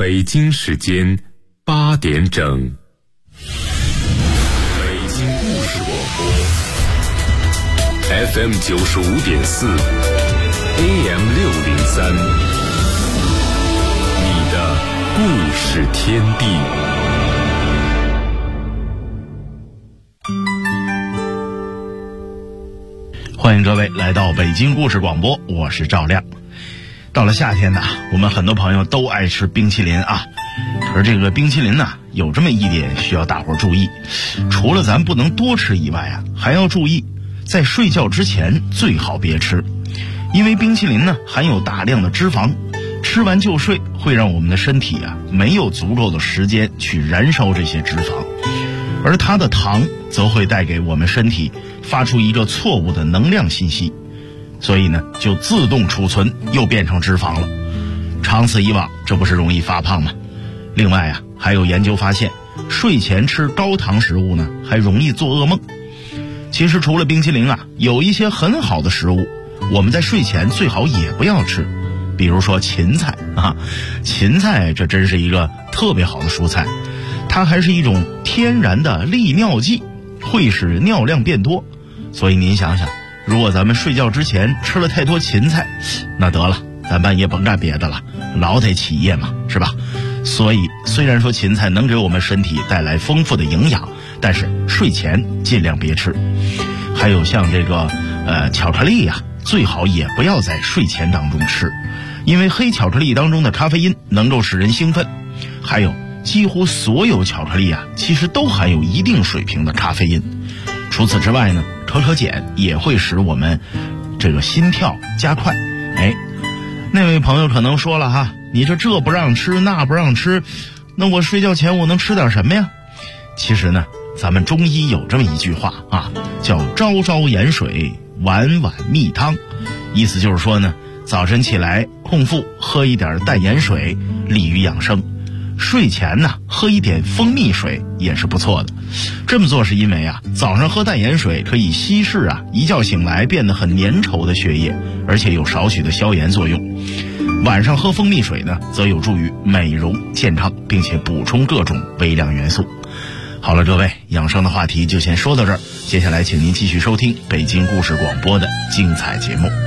北京时间8点整，北京故事广播 FM 95.4 AM 603，你的故事天地。 欢迎各位来到北京故事广播，我是赵亮。到了夏天呢，我们很多朋友都爱吃冰淇淋啊。可是这个冰淇淋呢，有这么一点需要大伙儿注意，除了咱不能多吃以外啊，还要注意在睡觉之前最好别吃，因为冰淇淋呢含有大量的脂肪，吃完就睡会让我们的身体啊没有足够的时间去燃烧这些脂肪，而它的糖则会带给我们身体发出一个错误的能量信息，所以呢就自动储存又变成脂肪了。长此以往，这不是容易发胖吗？另外啊，还有研究发现，睡前吃高糖食物呢还容易做噩梦。其实除了冰淇淋啊，有一些很好的食物我们在睡前最好也不要吃，比如说芹菜啊。芹菜这真是一个特别好的蔬菜，它还是一种天然的利尿剂，会使尿量变多。所以您想想，如果咱们睡觉之前吃了太多芹菜，那得了，咱半夜甭干别的了，老得起夜嘛，是吧？所以虽然说芹菜能给我们身体带来丰富的营养，但是睡前尽量别吃。还有像这个巧克力呀，最好也不要在睡前当中吃，因为黑巧克力当中的咖啡因能够使人兴奋。还有几乎所有巧克力啊，其实都含有一定水平的咖啡因。除此之外呢，可可碱也会使我们这个心跳加快。那位朋友可能说了哈，你这不让吃那不让吃，那我睡觉前我能吃点什么呀？其实呢，咱们中医有这么一句话啊，叫朝朝盐水，晚晚蜜汤。意思就是说呢，早晨起来空腹喝一点淡盐水，利于养生。睡前呢，喝一点蜂蜜水也是不错的。这么做是因为啊，早上喝淡盐水可以稀释啊一觉醒来变得很粘稠的血液，而且有少许的消炎作用。晚上喝蜂蜜水呢，则有助于美容健康，并且补充各种微量元素。好了，各位，养生的话题就先说到这儿，接下来请您继续收听北京故事广播的精彩节目。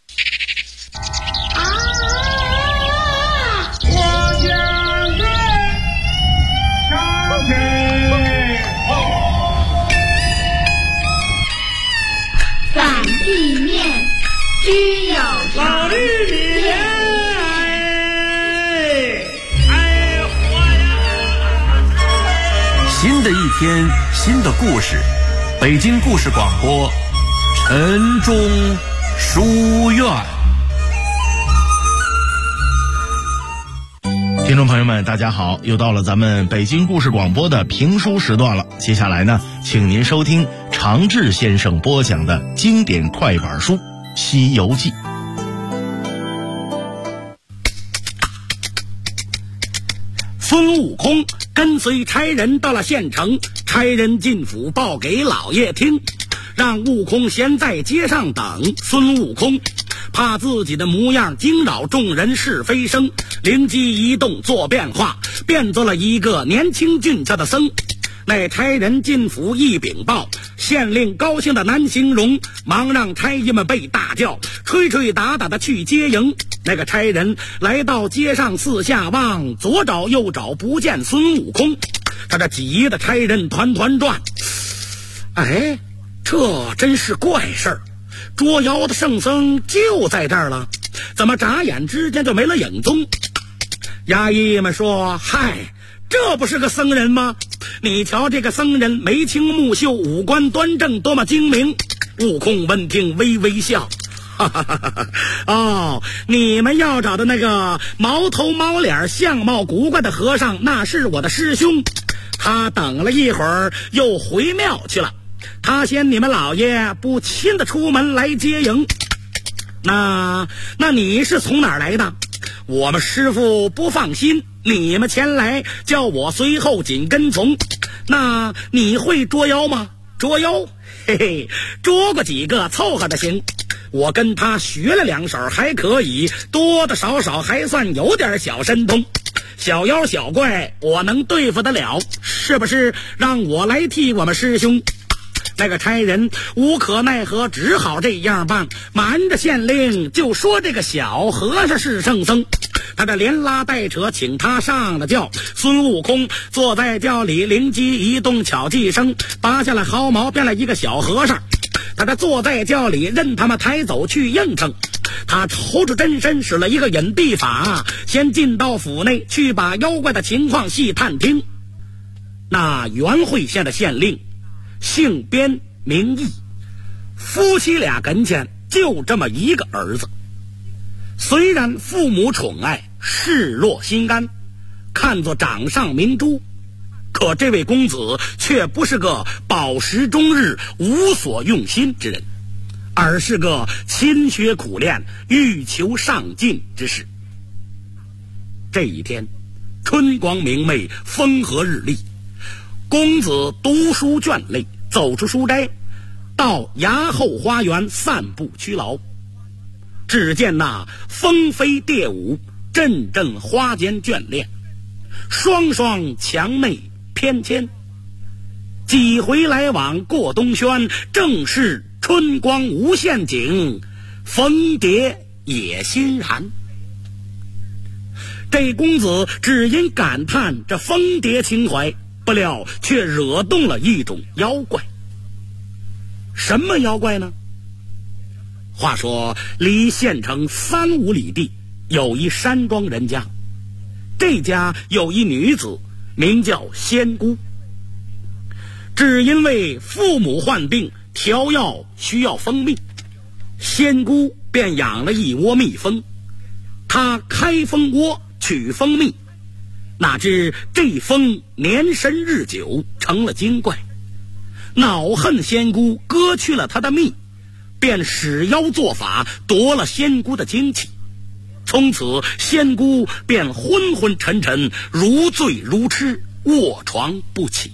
地面只有老绿米新的一天，新的故事，北京故事广播，晨钟书院。 听众朋友们大家好，又到了咱们北京故事广播的评书时段了。接下来呢，请您收听常志先生播讲的经典快板书《西游记》。 孙悟空跟随差人到了县城，差人进府报给老爷听，让悟空先在街上等。孙悟空怕自己的模样惊扰众人是非声，灵机一动做变化，变做了一个年轻俊俏的僧。那差人进府一禀报，县令高兴的难形容，忙让差役们备大轿，吹吹打打的去接迎。那个差人来到街上四下望，左找右找不见孙悟空，他这急的差人团团转。这真是怪事儿，捉妖的圣僧就在这儿了，怎么眨眼之间就没了影踪？衙役们说，嗨，这不是个僧人吗？你瞧这个僧人眉清目秀，五官端正，多么精明。悟空闻听微微笑，哈哈哈哈。哦，你们要找的那个毛头毛脸相貌古怪的和尚，那是我的师兄，他等了一会儿又回庙去了，他嫌你们老爷不亲的出门来接迎。那你是从哪儿来的？我们师父不放心你们前来，叫我随后紧跟从。那你会捉妖吗？捉妖？嘿嘿，捉过几个凑合的行。我跟他学了2手还可以，多多少少还算有点小神通。 小妖小怪我能对付得了，是不是让我来替我们师兄？那个差人无可奈何，只好这样办，瞒着县令就说这个小和尚是圣僧。他这连拉带扯请他上了轿，孙悟空坐在轿里，灵机一动巧计生，拔下了毫毛变了一个小和尚。他这坐在轿里任他们抬走去应承。他抽出真身使了一个隐蔽法，先进到府内去把妖怪的情况细探听。那元会县的县令姓边名义，夫妻俩跟前就这么一个儿子。虽然父母宠爱，视若心肝，看作掌上明珠，可这位公子却不是个饱食终日无所用心之人，而是个勤学苦练欲求上进之士。这一天春光明媚，风和日丽，公子读书倦累，走出书斋，到衙后花园散步屈劳。只见那蜂飞蝶舞，阵阵花间眷恋，双双墙内翩跹。几回来往过东轩，正是春光无限景，蜂蝶也欣然。这公子只因感叹这蜂蝶情怀，不料却惹动了一种妖怪。什么妖怪呢？话说离县城3-5里地有一山庄人家，这家有一女子名叫仙姑。只因为父母患病，调药需要蜂蜜，仙姑便养了一窝蜜蜂。她开蜂窝取蜂蜜，哪知这蜂年深日久，成了精怪，恼恨仙姑割去了她的蜜，便使妖做法夺了仙姑的精气。从此仙姑便昏昏沉沉，如醉如痴，卧床不起。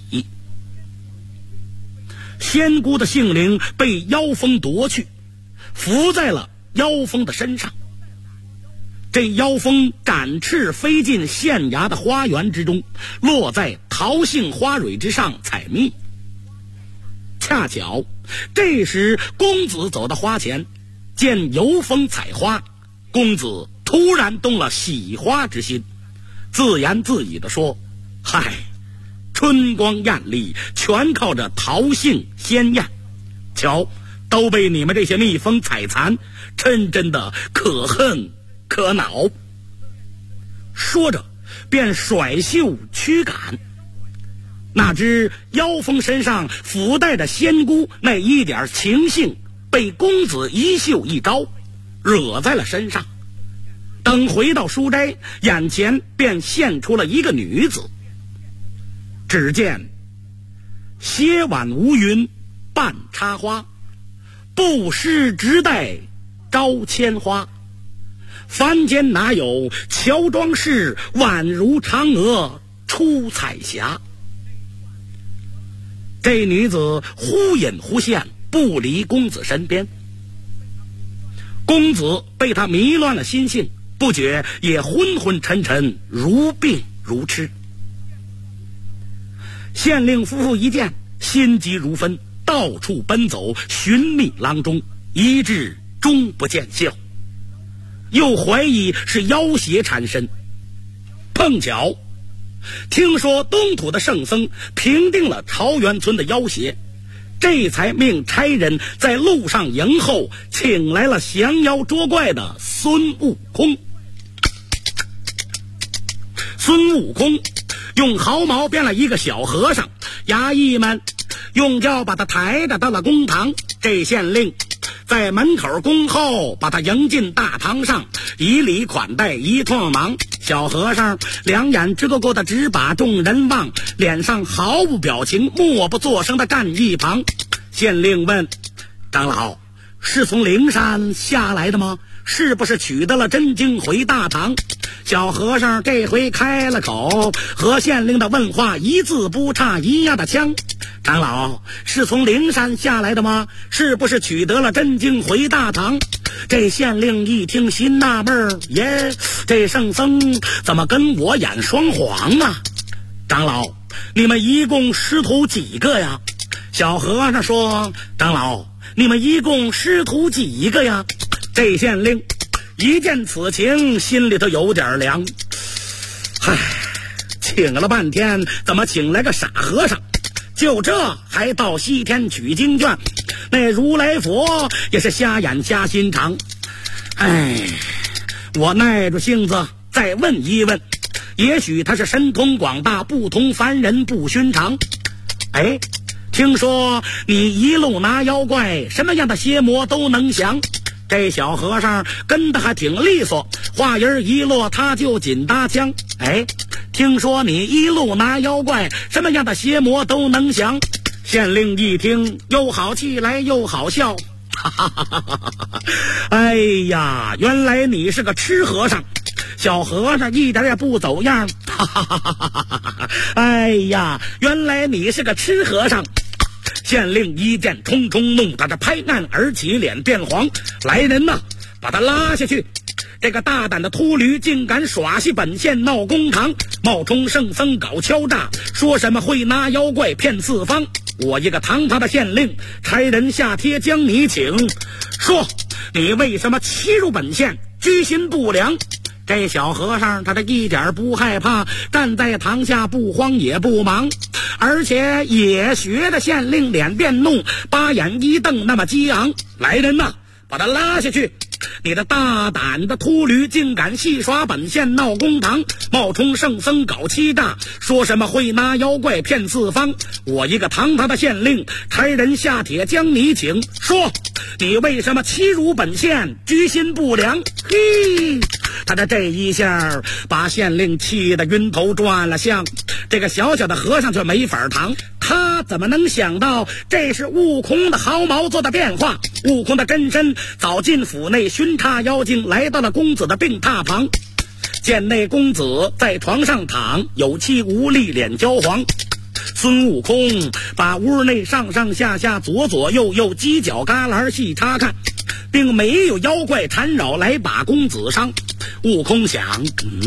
仙姑的性灵被妖蜂夺去，伏在了妖蜂的身上。这妖蜂展翅飞进县衙的花园之中，落在桃杏花蕊之上采蜜。恰巧这时公子走到花前，见游蜂采花，公子突然动了喜花之心，自言自语地说：嗨，春光艳丽，全靠着桃杏鲜艳，瞧，都被你们这些蜜蜂采残，真的可恨可恼。说着便甩袖驱赶。哪知妖蜂身上附带着仙姑那一点情性，被公子一袖一招惹在了身上。等回到书斋，眼前便现出了一个女子。只见歇晚无云半插花，不施直带招千花。凡间哪有乔装饰，宛如嫦娥出彩霞。这女子忽隐忽现，不离公子身边。公子被她迷乱了心性，不觉也昏昏沉沉，如病如痴。县令夫妇一见，心急如焚，到处奔走寻觅郎中，一至终不见效，又怀疑是妖邪缠身。碰巧听说东土的圣僧平定了桃源村的妖邪，这才命差人在路上迎候，请来了降妖捉怪的孙悟空。孙悟空用毫毛编了一个小和尚，衙役们用轿把他抬着到了公堂。这县令在门口恭候，把他迎进大堂上，以礼款待，一通忙。小和尚两眼直勾勾的直把众人望，脸上毫无表情，默不作声的站一旁。县令问：长老，是从灵山下来的吗？是不是取得了真经回大唐？小和尚这回开了口，和县令的问话一字不差，一样的腔。长老，是从灵山下来的吗？是不是取得了真经回大唐？这县令一听心纳闷， 这圣僧怎么跟我演双簧啊？长老，你们一共师徒几个呀？小和尚说：长老，你们一共师徒几个呀？这县令一见此情，心里头有点凉。唉，请了半天，怎么请来个傻和尚？就这还到西天取经卷，那如来佛也是瞎眼瞎心肠。唉，我耐着性子再问一问，也许他是神通广大，不同凡人，不寻常。哎，听说你一路拿妖怪，什么样的邪魔都能降。这小和尚跟得还挺利索，话音一落他就紧搭腔。哎，听说你一路拿妖怪，什么样的邪魔都能降。县令一听，又好气来又好笑。哈哈哈哈哈哈！哎呀，原来你是个痴和尚。小和尚一点也不走样。哈哈哈哈哈哈！哎呀，原来你是个痴和尚。县令一见冲冲弄得这拍案而起，脸变黄。来人呐，把他拉下去。这个大胆的秃驴竟敢耍戏本县闹公堂，冒充圣僧搞敲诈，说什么会拿妖怪骗四方。我一个堂堂的县令，差人下帖将你请，说你为什么欺辱本县，居心不良。这小和尚他这一点不害怕，站在堂下不慌也不忙，而且也学着县令脸变怒，八眼一瞪那么激昂。来人呐，把他拉下去。你的大胆的秃驴竟敢戏耍本县闹公堂，冒充圣僧搞欺诈，说什么会拿妖怪骗四方。我一个堂堂的县令，差人下帖将你请，说你为什么欺辱本县，居心不良。嘿，他的这一下把县令气得晕头转了向。这个小小的和尚却没法扛，他怎么能想到这是悟空的毫毛做的变化。悟空的真身早进府内巡查妖精，来到了公子的病榻旁，见那公子在床上躺，有气无力，脸焦黄。孙悟空把屋内上上下下左左右右犄角旮旯细查看，并没有妖怪缠绕来把公子伤。悟空想，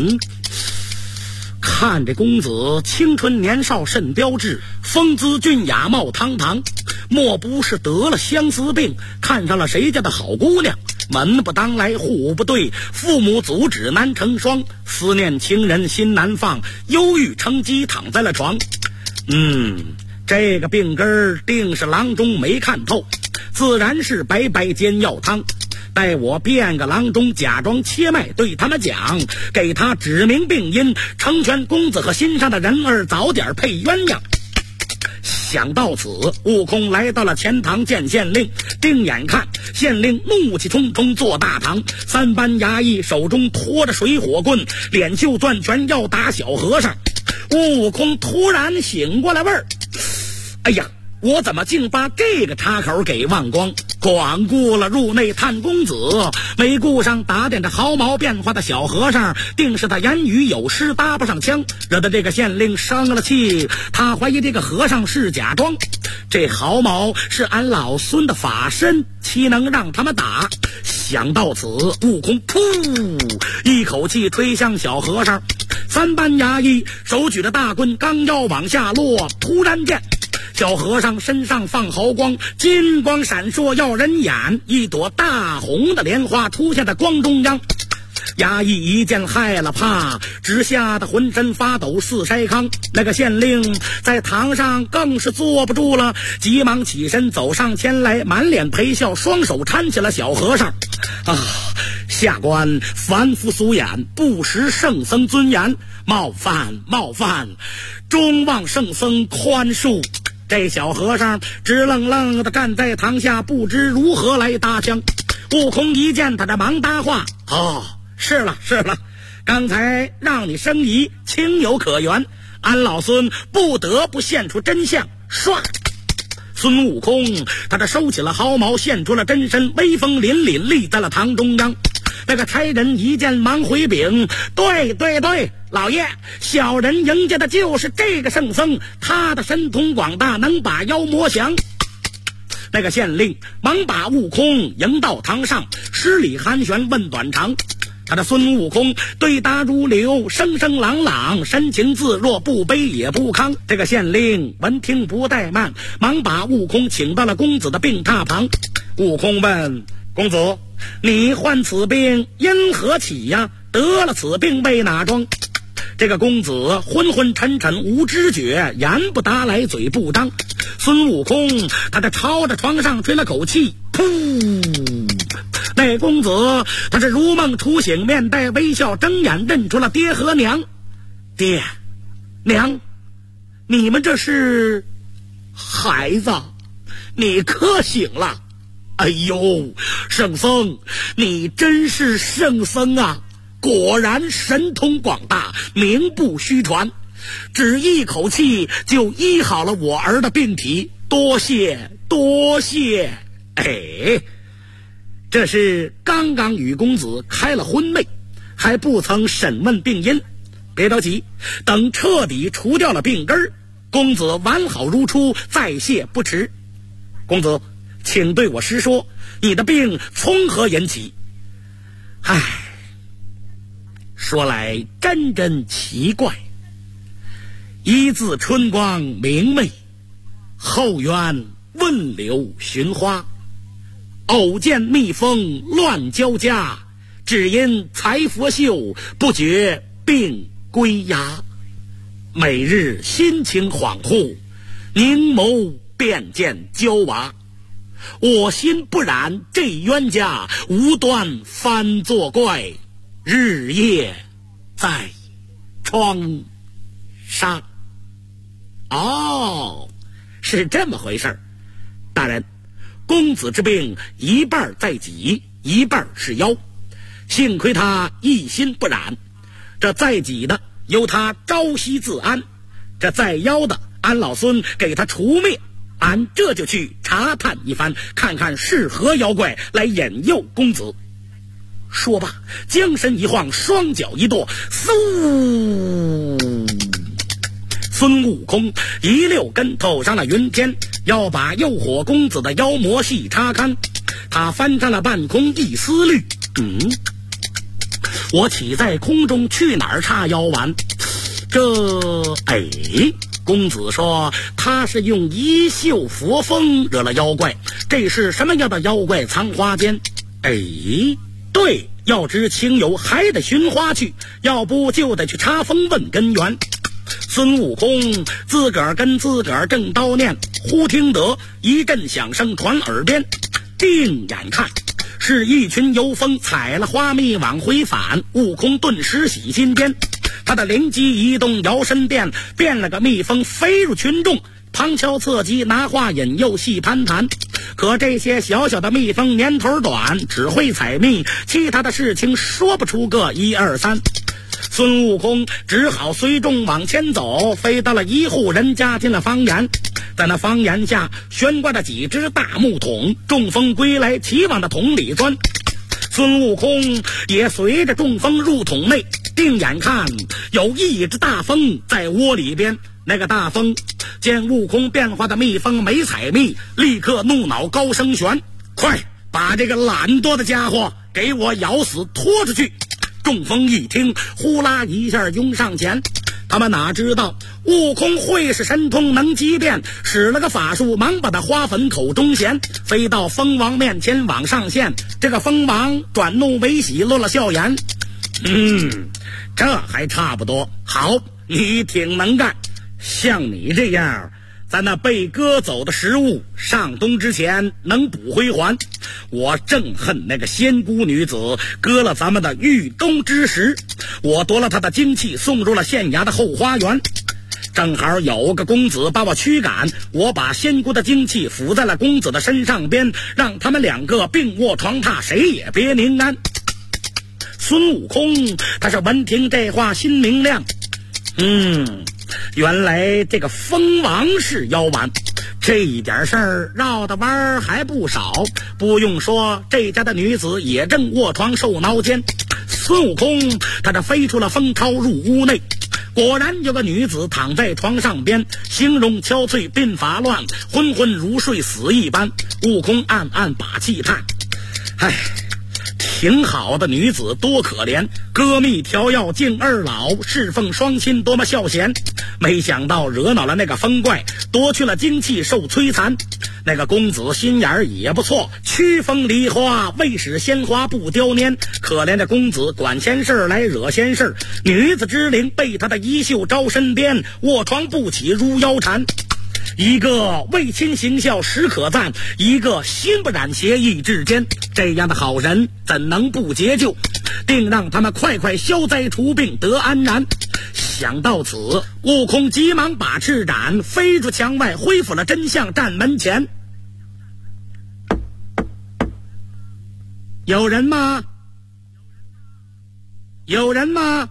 看这公子青春年少甚标致，风姿俊雅貌堂堂，莫不是得了相思病，看上了谁家的好姑娘。门不当来户不对，父母阻止难成双，思念情人心难放，忧郁成疾躺在了床。这个病根定是郎中没看透，自然是白白煎药汤。待我变个郎中，假装切脉，对他们讲，给他指明病因，成全公子和心上的人儿早点配鸳鸯。想到此，悟空来到了前堂见县令，定眼看县令怒气冲冲坐大堂，三班衙役手中拖着水火棍，脸袖攥拳要打小和尚。悟空突然醒过来味儿，哎呀，我怎么竟把这个插口给忘光？光顾了入内探公子，没顾上打点着毫毛变化的小和尚，定是他言语有失，搭不上腔，惹得这个县令生了气。他怀疑这个和尚是假装，这毫毛是俺老孙的法身，岂能让他们打？想到此，悟空噗一口气推向小和尚。三班衙役手举着大棍，刚要往下落，突然间小和尚身上放毫光，金光闪烁耀人眼，一朵大红的莲花出现在光中央。衙役一见害了怕，直吓得浑身发抖似筛糠。那个县令在堂上更是坐不住了，急忙起身走上前来，满脸陪笑，双手搀起了小和尚。下官凡夫俗眼，不识圣僧尊严，冒犯，终望圣僧宽恕。这小和尚直愣愣的站在堂下，不知如何来搭腔。悟空一见他，这忙搭话：是了，刚才让你生疑，情有可原，俺老孙不得不现出真相。唰，孙悟空他这收起了毫毛，现出了真身，威风凛凛立在了堂中央。那个差人一见忙回禀：对，老爷，小人迎接的就是这个圣僧，他的神通广大，能把妖魔降。那个县令忙把悟空迎到堂上，施礼寒暄问短长。 他的孙悟空对答如流，声声朗朗，神情自若，不卑也不亢。这个县令闻听不怠慢，忙把悟空请到了公子的病榻旁。悟空问公子：你患此病因何起呀？得了此病为哪桩？这个公子昏昏沉沉无知觉，言不答来嘴不张。孙悟空他在朝着床上吹了口气，噗！那公子他是如梦初醒，面带微笑，睁眼认出了爹和娘。爹娘，你们这是？孩子，你可醒了。哎呦，圣僧，你真是圣僧啊，果然神通广大，名不虚传，只一口气就医好了我儿的病体，多谢多谢。哎，这是刚刚与公子开了荤味，还不曾审问病因。别着急，等彻底除掉了病根，公子完好如初，再谢不迟。公子，请对我实说，你的病从何引起？唉，说来真奇怪。一自春光明媚，后园问柳寻花，偶见蜜蜂乱交加，只因财佛秀，不觉病归牙。每日心情恍惚，凝眸便见娇娃。我心不染这冤家，无端翻作怪，日夜在窗上。哦，是这么回事。大人，公子之病一半在己，一半是妖，幸亏他一心不染。这在己的由他朝夕自安，这在妖的安老孙给他除灭。俺这就去查探一番，看看是何妖怪来引诱公子。说罢，将身一晃，双脚一跺，嗖！孙悟空一溜跟头上了云天，要把诱惑公子的妖魔细查看。他翻上了半空，一思虑，我岂在空中去哪儿插妖丸？公子说他是用衣袖佛风惹了妖怪，这是什么样的妖怪藏花间？对，要知情由还得寻花去，要不就得去插风问根源。孙悟空自个儿跟自个儿正叨念，忽听得一阵响声传耳边，定眼看是一群游蜂采了花蜜往回返。悟空顿时喜心间，他的灵机一动，摇身变了个蜜蜂飞入群众，旁敲侧击拿话引诱细攀谈。可这些小小的蜜蜂年头短，只会采蜜，其他的事情说不出个一二三。孙悟空只好随众往前走，飞到了一户人家，进了房檐。在那房檐下悬挂着几只大木桶，众蜂归来齐往的桶里钻。孙悟空也随着众蜂入桶内，定眼看有一只大蜂在窝里边。那个大蜂见悟空变化的蜜蜂没采蜜，立刻怒恼，高声旋：快把这个懒惰的家伙给我咬死，拖出去！众蜂一听，呼啦一下拥上前。他们哪知道悟空会是神通能机变，使了个法术，忙把他花粉口中衔，飞到蜂王面前往上献。这个蜂王转怒为喜，落了笑颜：这还差不多，好，你挺能干。像你这样，咱那被割走的食物上冬之前能补回还。我正恨那个仙姑女子割了咱们的遇冬之时，我夺了她的精气，送入了县衙的后花园。正好有个公子把我驱赶，我把仙姑的精气附在了公子的身上边，让他们两个并卧床榻，谁也别宁安。孙悟空他是闻听这话心明亮，原来这个蜂王是妖丸，这一点事儿绕的弯儿还不少。不用说，这家的女子也正卧床受挠间。孙悟空他这飞出了蜂巢，入屋内，果然有个女子躺在床上边，形容憔悴，鬓发乱，昏昏如睡死一般。悟空暗暗把气叹： 挺好的女子多可怜，歌蜜调药敬二老，侍奉双亲多么孝贤。没想到惹恼了那个风怪，夺去了精气受摧残。那个公子心眼儿也不错，驱风梨花未使鲜花不凋年。可怜的公子管闲事来惹闲事，女子之灵被他的衣袖招身边，卧床不起如腰缠。一个为亲行孝实可赞，一个心不染邪意至坚。这样的好人怎能不解救？定让他们快快消灾除病得安然。想到此，悟空急忙把翅展，飞出墙外，恢复了真相，站门前。有人吗？有人吗？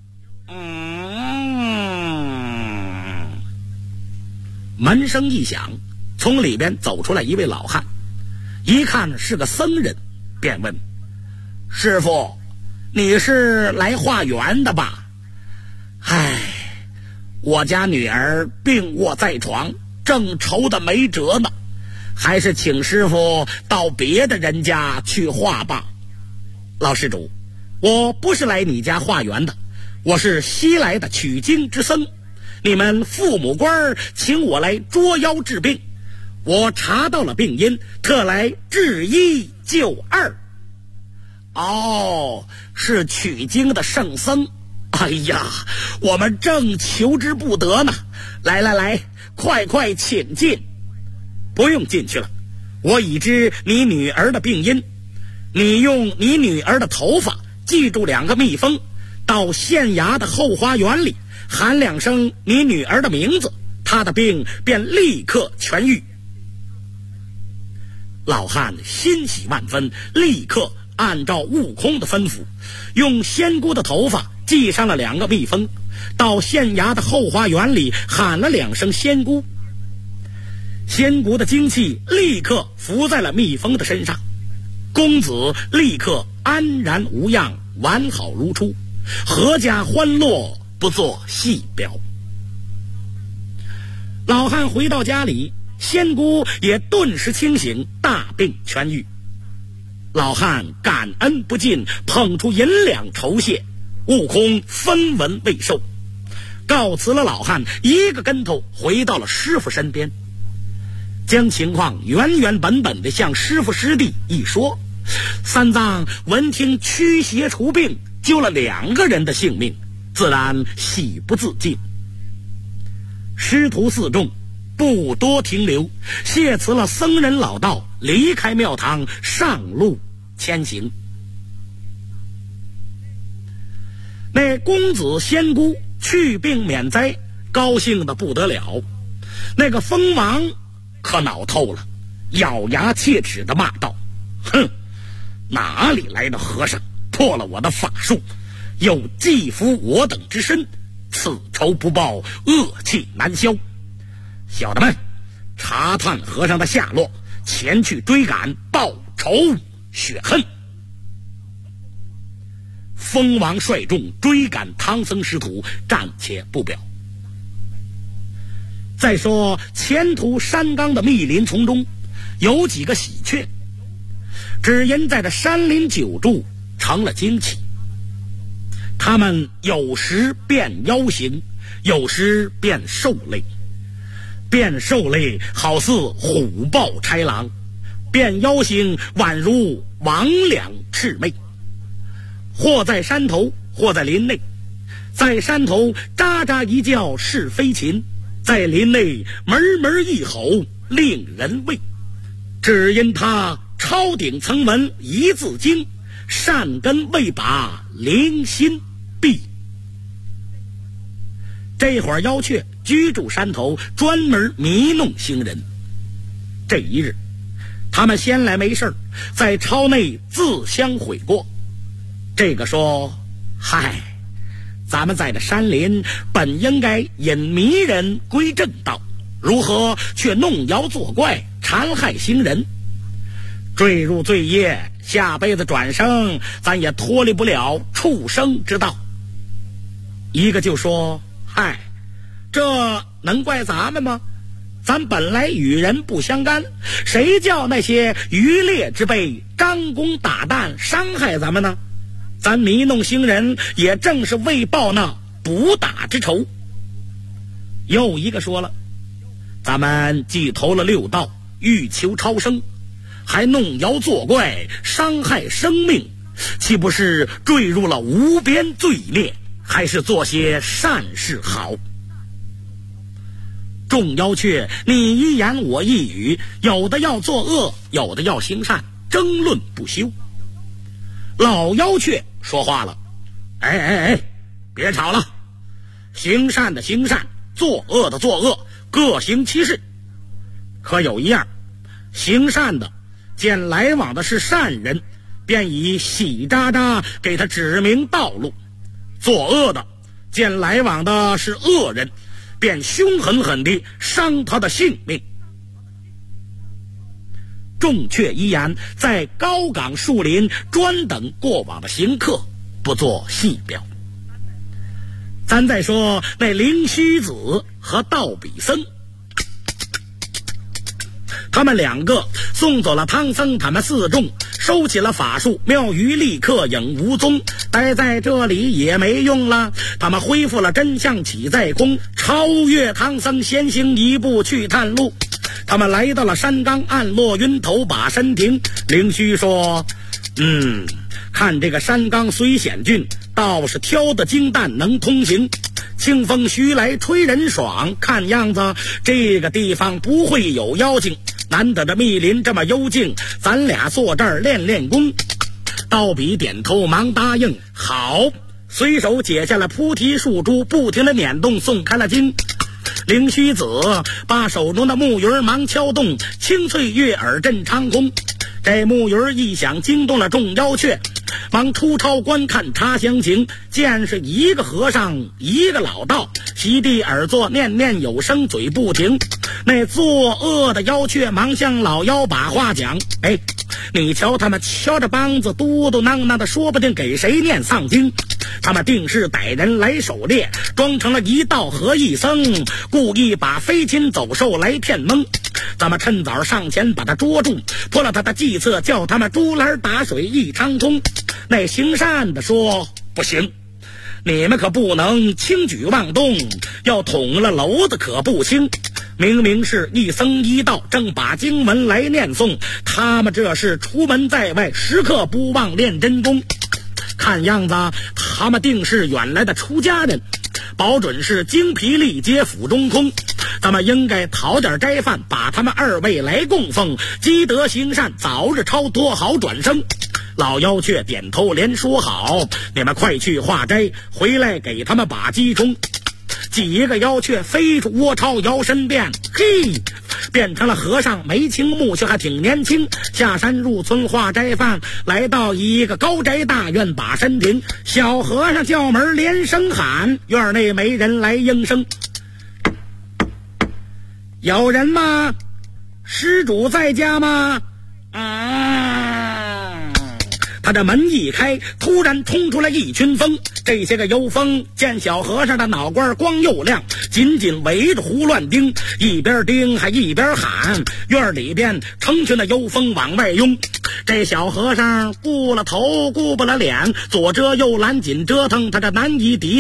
门声一响，从里边走出来一位老汉，一看是个僧人，便问：师傅，你是来化缘的吧？唉，我家女儿病卧在床，正愁得没辙呢，还是请师傅到别的人家去化吧。老施主，我不是来你家化缘的，我是西来的取经之僧，你们父母官请我来捉妖治病，我查到了病因，特来治一救二。哦，是取经的圣僧。哎呀，我们正求之不得呢。来来来，快快请进。不用进去了，我已知你女儿的病因。你用你女儿的头发记住2个蜜蜂，到县衙的后花园里喊2声你女儿的名字，她的病便立刻痊愈。老汉欣喜万分，立刻按照悟空的吩咐，用仙姑的头发系上了2个蜜蜂，到县衙的后花园里喊了2声仙姑。仙姑的精气立刻伏在了蜜蜂的身上，公子立刻安然无恙，完好如初，阖家欢乐不作细表。老汉回到家里，仙姑也顿时清醒，大病痊愈。老汉感恩不尽，捧出银两酬谢。悟空分文未受，告辞了老汉，一个跟头回到了师傅身边，将情况原原本本的向师傅师弟一说。三藏闻听驱邪除病，救了2个人的性命，自然喜不自禁。师徒4众不多停留，谢辞了僧人老道，离开庙堂，上路前行。那公子仙姑去病免灾，高兴得不得了。那个蜂王可恼透了，咬牙切齿地骂道：哼，哪里来的和尚，破了我的法术，又寄服我等之身，此仇不报，恶气难消。小的们，查探和尚的下落，前去追赶，报仇雪恨。蜂王率众追赶唐僧师徒，暂且不表。再说前途山冈的密林丛中，有几个喜鹊，只因在这山林久住，成了精气。他们有时变妖形，有时变兽类。变兽类好似虎豹豺狼，变妖形宛如魍魉魑魅。或在山头，或在林内。在山头喳喳一叫是飞禽，在林内门门一吼令人畏。只因他超顶层文一字经，善根未拔灵心闭。这会儿妖雀居住山头，专门迷弄行人。这一日，他们先来没事，在超内自相悔过。这个说：嗨，咱们在这山林本应该引迷人归正道，如何却弄妖作怪，残害行人？坠入罪业，下辈子转生，咱也脱离不了畜生之道。一个就说：嗨，这能怪咱们吗？ 咱本来与人不相干，谁叫那些渔猎之辈张弓打弹伤害咱们呢？咱迷弄行人也正是为报那不打之仇。又一个说了，咱们既投了6道，欲求超生，还弄妖作怪，伤害生命，岂不是坠入了无边罪孽？还是做些善事好。众妖雀你一言我一语，有的要作恶，有的要行善，争论不休。老妖雀说话了，哎，别吵了，行善的行善，作恶的作恶，各行其事。可有一样，行善的见来往的是善人，便以喜喳喳给他指明道路；作恶的见来往的是恶人，便凶狠狠地伤他的性命。众雀依然在高岗树林专等过往的行客，不做细表。咱再说那灵虚子和道比僧，他们2个送走了唐僧他们4众，收起了法术，妙鱼立刻影无踪。待在这里也没用了，他们恢复了真相起在空，超越唐僧先行一步去探路。他们来到了山冈，暗落云头把身停。灵虚说，看这个山冈虽险峻，倒是挑得精淡，能通行。清风徐来吹人爽，看样子这个地方不会有妖精。难得这密林这么幽静，咱俩坐这儿练练功。道比点头忙答应，好，随手解下了菩提树珠，不停地捻动，送开了筋。灵虚子把手中的木鱼忙敲动，清脆悦耳震长空。这木鱼一响，惊动了众妖雀，忙出超观看查详情。见是一个和尚一个老道，席地而坐，念念有声，嘴不停。那作恶的妖雀忙向老妖把话讲，你瞧他们敲着梆子，嘟嘟囔囔的，说不定给谁念丧经。他们定是歹人来狩猎，装成了一道和一僧，故意把飞禽走兽来骗蒙。咱们趁早上前把他捉住，破了他的计策，叫他们竹篮打水一场空。那行善的说，不行，你们可不能轻举妄动，要捅了娄子可不轻。明明是一僧一道，正把经文来念诵，他们这是出门在外，时刻不忘练真功。看样子他们定是远来的出家人，保准是精疲力竭，腹中空。咱们应该讨点斋饭，把他们2位来供奉，积德行善，早日超脱，好转生。老妖雀点头连说好，你们快去化斋，回来给他们把鸡冲。几个妖雀飞出窝巢，摇身变变成了和尚，眉清目秀，还挺年轻。下山入村化斋饭，来到一个高宅大院把身停。小和尚叫门连声喊，院内没人来应声，有人吗？施主在家吗？他的门一开，突然冲出来一群疯。这些个妖疯见小和尚的脑瓜光又亮，紧紧围着胡乱盯，一边盯还一边喊。院里边成群的妖疯往外拥，这小和尚顾了头顾不了脸，左遮右拦，紧折腾，他这难以抵